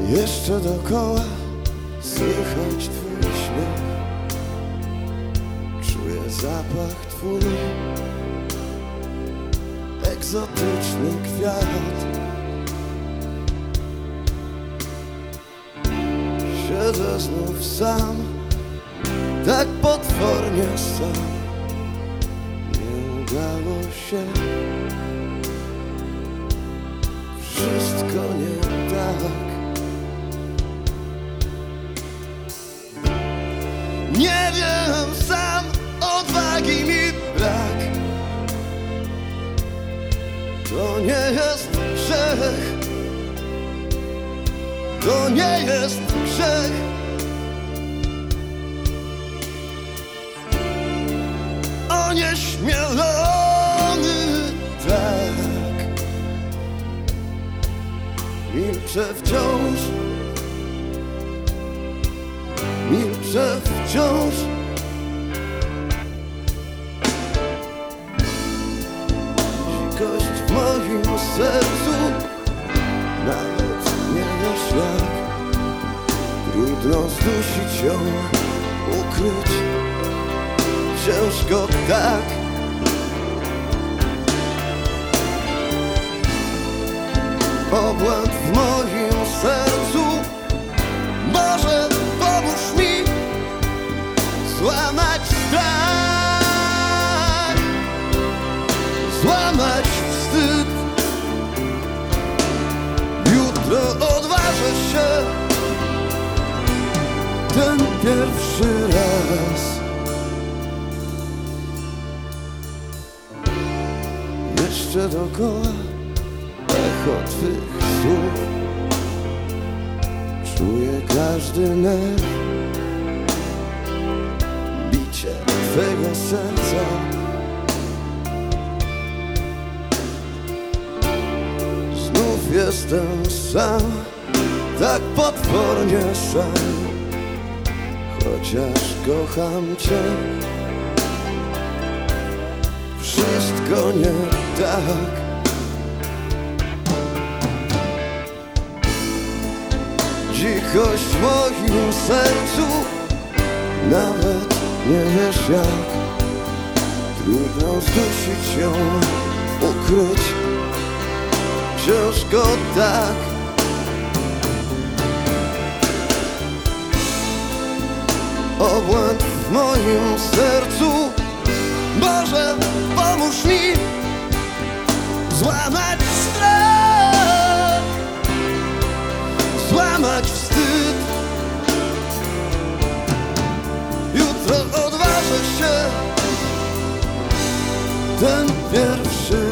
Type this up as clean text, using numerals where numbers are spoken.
Jeszcze dokoła słychać twój śmiech, czuję zapach twój, egzotyczny kwiat. Siedzę znów sam, tak potwornie sam. Nie udało się, wszystko nie tak. Nie wiem sam, odwagi mi brak. To nie jest grzech, to nie jest grzech. Onieśmielony tak. Milczę wciąż, milczę wciąż. Dzikość w moim sercu, nawet nie wiesz jak. Trudno zdusić ją, ukryć ciężko tak. Obłęd w moim sercu, Boże, pomóż mi złamać strach, złamać wstyd. Jutro odważę się ten pierwszy raz. Jeszcze dokoła echo twych słów, czuję każdy nerw, bicie twego serca. Znów jestem sam, tak potwornie sam, chociaż kocham cię. Wszystko nie tak. Dzikość w moim sercu, nawet nie wiesz jak. Trudno zdusić ją, ukryć ciężko tak. Obłęd w moim sercu, Boże, pomóż mi złamać strach, złamać wstyd. Jutro odważę się ten pierwszy